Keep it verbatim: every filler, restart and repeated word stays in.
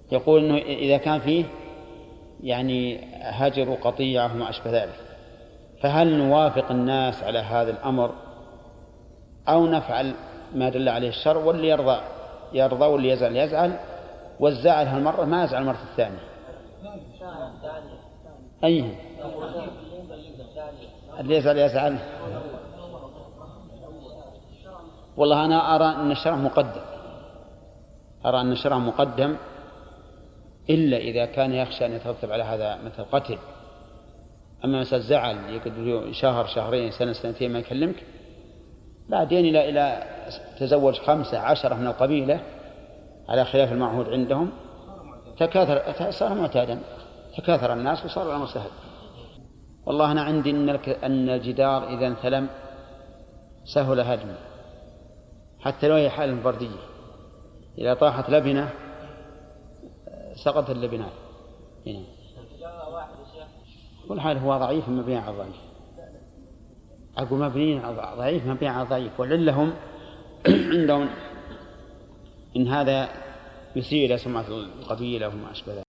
يقول إنه إذا كان فيه يعني هجر قطيعة وما أشبه ذلك، فهل نوافق الناس على هذا الأمر أو نفعل ما دل عليه الشرع، واللي يرضى يرضى واللي يزعل يزعل، والزعل هالمرة ما يزعل المرة الثانية؟ أيه اللي يزعل يزعل. والله أنا أرى أن الشرع مقدم، أرى أن الشرع مقدم إلا إذا كان يخشى أن يترتب على هذا مثل قتل. أما مثل زعل يقدر شهر شهرين سنة سنتين ما يكلمك، بعدين إلى إلى تزوج خمسة عشرة من القبيلة على خلاف المعهود عندهم، تكاثر صار معتادا، تكاثر الناس وصار الأمر سهل. والله أنا عندي أن الجدار إذا انثلم سهل هدمه، حتى لو هي حالة فردية، إذا طاحت لبنة سقط اللبنات. هنا كل حال هو ضعيف مبني على ضعيف، أقول مبني على ضعيف مبني على ضعيف، ولعلهم عندهم إن هذا يسيء إلى سمعة القبيلة وما أشبه ذلك.